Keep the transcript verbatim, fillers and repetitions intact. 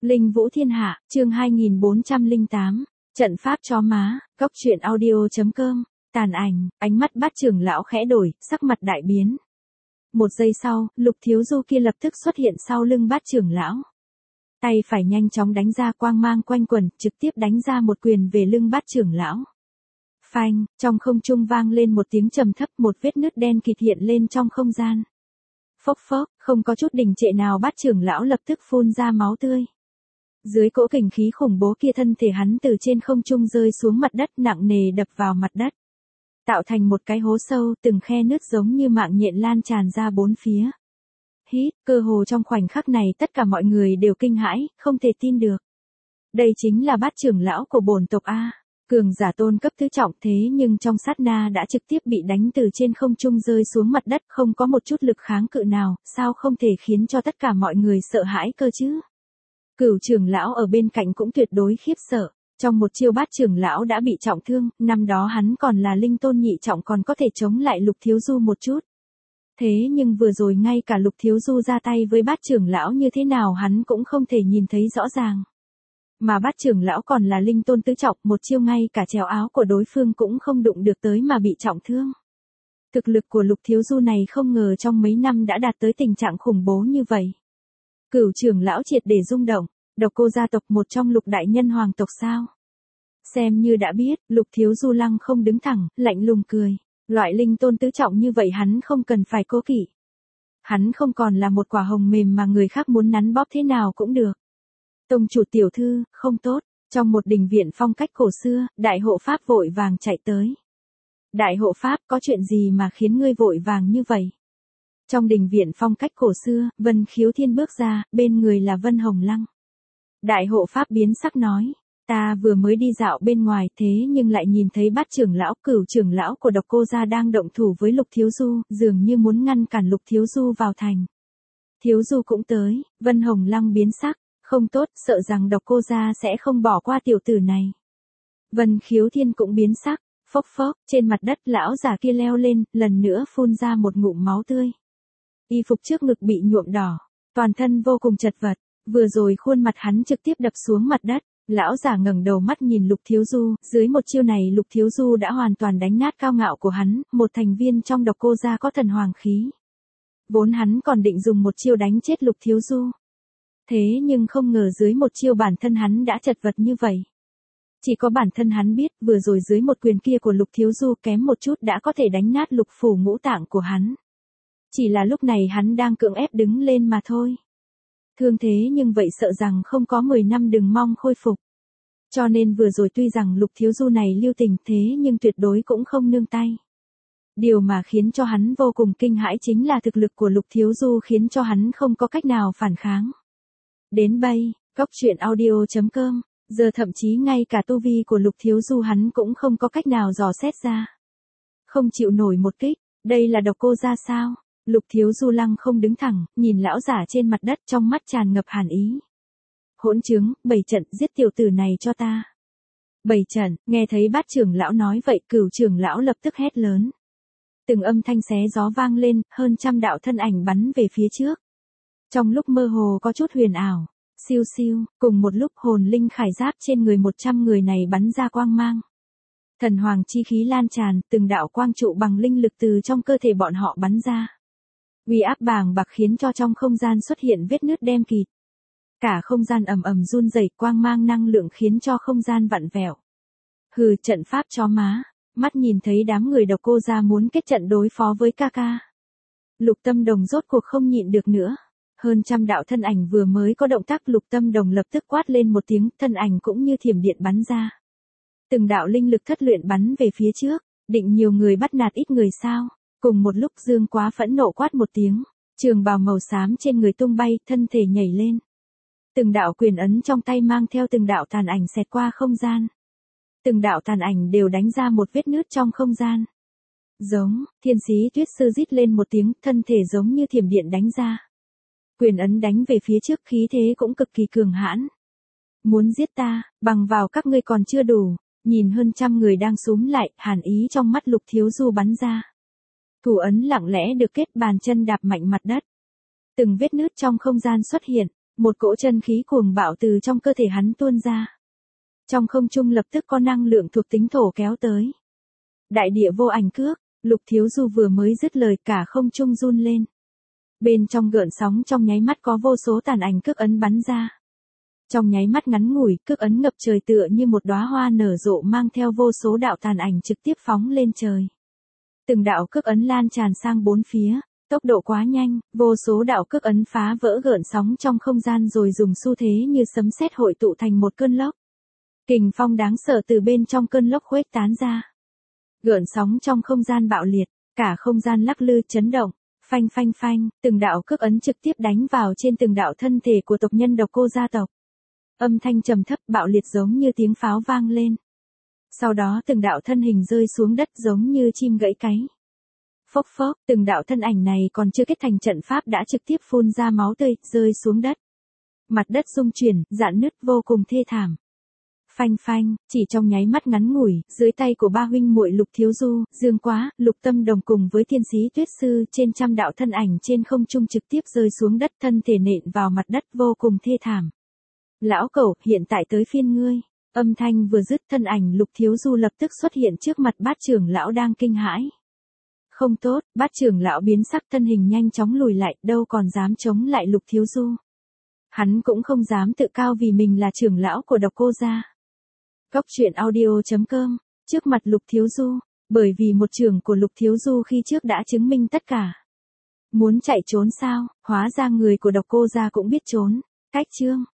Linh Vũ Thiên Hạ, chương hai nghìn bốn trăm lẻ tám, trận pháp chó má, góc truyện audio chấm com, tàn ảnh, ánh mắt Bát trưởng lão khẽ đổi, sắc mặt đại biến. Một giây sau, Lục Thiếu Du kia lập tức xuất hiện sau lưng Bát trưởng lão. Tay phải nhanh chóng đánh ra quang mang quanh quẩn, trực tiếp đánh ra một quyền về lưng Bát trưởng lão. Phanh, trong không trung vang lên một tiếng trầm thấp, một vết nứt đen kịt hiện lên trong không gian. Phốc phốc, không có chút đình trệ nào Bát trưởng lão lập tức phun ra máu tươi. Dưới cỗ kình khí khủng bố kia thân thể hắn từ trên không trung rơi xuống mặt đất nặng nề đập vào mặt đất. Tạo thành một cái hố sâu, từng khe nứt giống như mạng nhện lan tràn ra bốn phía. Hít, cơ hồ trong khoảnh khắc này tất cả mọi người đều kinh hãi, không thể tin được. Đây chính là Bát trưởng lão của bổn tộc A. Cường giả tôn cấp tứ trọng thế nhưng trong sát na đã trực tiếp bị đánh từ trên không trung rơi xuống mặt đất, không có một chút lực kháng cự nào, sao không thể khiến cho tất cả mọi người sợ hãi cơ chứ? Cửu trưởng lão ở bên cạnh cũng tuyệt đối khiếp sợ, trong một chiêu Bát trưởng lão đã bị trọng thương, năm đó hắn còn là linh tôn nhị trọng còn có thể chống lại Lục Thiếu Du một chút. Thế nhưng vừa rồi ngay cả Lục Thiếu Du ra tay với Bát trưởng lão như thế nào hắn cũng không thể nhìn thấy rõ ràng. Mà Bát trưởng lão còn là linh tôn tứ trọng, một chiêu ngay cả chéo áo của đối phương cũng không đụng được tới mà bị trọng thương. Thực lực của Lục Thiếu Du này không ngờ trong mấy năm đã đạt tới tình trạng khủng bố như vậy. Cửu trưởng lão triệt để rung động, Độc Cô gia tộc một trong lục đại nhân hoàng tộc sao? Xem như đã biết, Lục Thiếu Du lăng không đứng thẳng, lạnh lùng cười. Loại linh tôn tứ trọng như vậy hắn không cần phải cố kỵ. Hắn không còn là một quả hồng mềm mà người khác muốn nắn bóp thế nào cũng được. Tông chủ tiểu thư, không tốt, trong một đình viện phong cách cổ xưa, đại hộ pháp vội vàng chạy tới. Đại hộ pháp, có chuyện gì mà khiến ngươi vội vàng như vậy? Trong đình viện phong cách cổ xưa, Vân Khiếu Thiên bước ra, bên người là Vân Hồng Lăng. Đại hộ pháp biến sắc nói, ta vừa mới đi dạo bên ngoài thế nhưng lại nhìn thấy Bát trưởng lão, Cửu trưởng lão của Độc Cô gia đang động thủ với Lục Thiếu Du, dường như muốn ngăn cản Lục Thiếu Du vào thành. Thiếu Du cũng tới, Vân Hồng Lăng biến sắc, không tốt, sợ rằng Độc Cô gia sẽ không bỏ qua tiểu tử này. Vân Khiếu Thiên cũng biến sắc, phốc phốc, trên mặt đất lão già kia leo lên, lần nữa phun ra một ngụm máu tươi. Y phục trước ngực bị nhuộm đỏ, toàn thân vô cùng chật vật, vừa rồi khuôn mặt hắn trực tiếp đập xuống mặt đất. Lão giả ngẩng đầu mắt nhìn Lục Thiếu Du, dưới một chiêu này Lục Thiếu Du đã hoàn toàn đánh nát cao ngạo của hắn, một thành viên trong Độc Cô gia có thần hoàng khí. Vốn hắn còn định dùng một chiêu đánh chết Lục Thiếu Du. Thế nhưng không ngờ dưới một chiêu bản thân hắn đã chật vật như vậy. Chỉ có bản thân hắn biết vừa rồi dưới một quyền kia của Lục Thiếu Du kém một chút đã có thể đánh nát lục phủ ngũ tạng của hắn. Chỉ là lúc này hắn đang cưỡng ép đứng lên mà thôi. Thương thế nhưng vậy sợ rằng không có mười năm đừng mong khôi phục. Cho nên vừa rồi tuy rằng Lục Thiếu Du này lưu tình thế nhưng tuyệt đối cũng không nương tay. Điều mà khiến cho hắn vô cùng kinh hãi chính là thực lực của Lục Thiếu Du khiến cho hắn không có cách nào phản kháng. Đến bây, góc truyện audio chấm com, giờ thậm chí ngay cả tu vi của Lục Thiếu Du hắn cũng không có cách nào dò xét ra. Không chịu nổi một kích, đây là Độc Cô gia sao? Lục Thiếu Du lăng không đứng thẳng, nhìn lão giả trên mặt đất trong mắt tràn ngập hàn ý. Hỗn chứng, bảy trận giết tiểu tử này cho ta. Bảy trận, nghe thấy Bát trưởng lão nói vậy Cửu trưởng lão lập tức hét lớn. Từng âm thanh xé gió vang lên, hơn trăm đạo thân ảnh bắn về phía trước. Trong lúc mơ hồ có chút huyền ảo, siêu siêu, cùng một lúc hồn linh khải giáp trên người một trăm người này bắn ra quang mang. Thần hoàng chi khí lan tràn, từng đạo quang trụ bằng linh lực từ trong cơ thể bọn họ bắn ra. Uy áp bàng bạc khiến cho trong không gian xuất hiện vết nứt đen kịt. Cả không gian ầm ầm run rẩy, quang mang năng lượng khiến cho không gian vặn vẹo. Hừ, trận pháp chó má, mắt nhìn thấy đám người Độc Cô gia muốn kết trận đối phó với ca ca. Lục Tâm Đồng rốt cuộc không nhịn được nữa. Hơn trăm đạo thân ảnh vừa mới có động tác Lục Tâm Đồng lập tức quát lên một tiếng, thân ảnh cũng như thiểm điện bắn ra. Từng đạo linh lực thất luyện bắn về phía trước, định nhiều người bắt nạt ít người sao? Cùng một lúc Dương Quá phẫn nộ quát một tiếng, trường bào màu xám trên người tung bay, thân thể nhảy lên. Từng đạo quyền ấn trong tay mang theo từng đạo tàn ảnh xẹt qua không gian. Từng đạo tàn ảnh đều đánh ra một vết nứt trong không gian. Giống, Thiên Sĩ Tuyết Sư rít lên một tiếng, thân thể giống như thiểm điện đánh ra. Quyền ấn đánh về phía trước khí thế cũng cực kỳ cường hãn. Muốn giết ta, bằng vào các ngươi còn chưa đủ, nhìn hơn trăm người đang xúm lại, hàn ý trong mắt Lục Thiếu Du bắn ra. Thủ ấn lặng lẽ được kết bàn chân đạp mạnh mặt đất. Từng vết nứt trong không gian xuất hiện, Một cỗ chân khí cuồng bạo từ trong cơ thể hắn tuôn ra. Trong không trung lập tức có năng lượng thuộc tính thổ kéo tới. Đại địa vô ảnh cước, Lục Thiếu Du vừa mới dứt lời cả không trung run lên. Bên trong gợn sóng trong nháy mắt có vô số tàn ảnh cước ấn bắn ra. Trong nháy mắt ngắn ngủi, cước ấn ngập trời tựa như một đóa hoa nở rộ mang theo vô số đạo tàn ảnh trực tiếp phóng lên trời. Từng đạo cước ấn lan tràn sang bốn phía, tốc độ quá nhanh, vô số đạo cước ấn phá vỡ gợn sóng trong không gian rồi dùng xu thế như sấm sét hội tụ thành một cơn lốc. Kình phong đáng sợ từ bên trong cơn lốc khuếch tán ra. Gợn sóng trong không gian bạo liệt, cả không gian lắc lư chấn động, phanh phanh phanh, từng đạo cước ấn trực tiếp đánh vào trên từng đạo thân thể của tộc nhân Độc Cô gia tộc. Âm thanh trầm thấp bạo liệt giống như tiếng pháo vang lên. Sau đó từng đạo thân hình rơi xuống đất giống như chim gãy cánh. Phốc phốc, từng đạo thân ảnh này còn chưa kết thành trận pháp đã trực tiếp phun ra máu tươi, rơi xuống đất. Mặt đất rung chuyển, rạn nứt vô cùng thê thảm. Phanh phanh, chỉ trong nháy mắt ngắn ngủi, dưới tay của ba huynh muội Lục Thiếu Du, Dương Quá, Lục Tâm Đồng cùng với thiên sĩ Tuyết Sư trên trăm đạo thân ảnh trên không trung trực tiếp rơi xuống đất, thân thể nện vào mặt đất vô cùng thê thảm. Lão cẩu, hiện tại tới phiên ngươi. Âm thanh vừa dứt, thân ảnh Lục Thiếu Du lập tức xuất hiện trước mặt Bát trưởng lão đang kinh hãi. Không tốt, Bát trưởng lão biến sắc, thân hình nhanh chóng lùi lại, đâu còn dám chống lại Lục Thiếu Du. Hắn cũng không dám tự cao vì mình là trưởng lão của Độc Cô gia. Góc truyện audio chấm com, trước mặt Lục Thiếu Du, bởi vì một trường của Lục Thiếu Du khi trước đã chứng minh tất cả. Muốn chạy trốn sao, hóa ra người của Độc Cô gia cũng biết trốn. Cách chương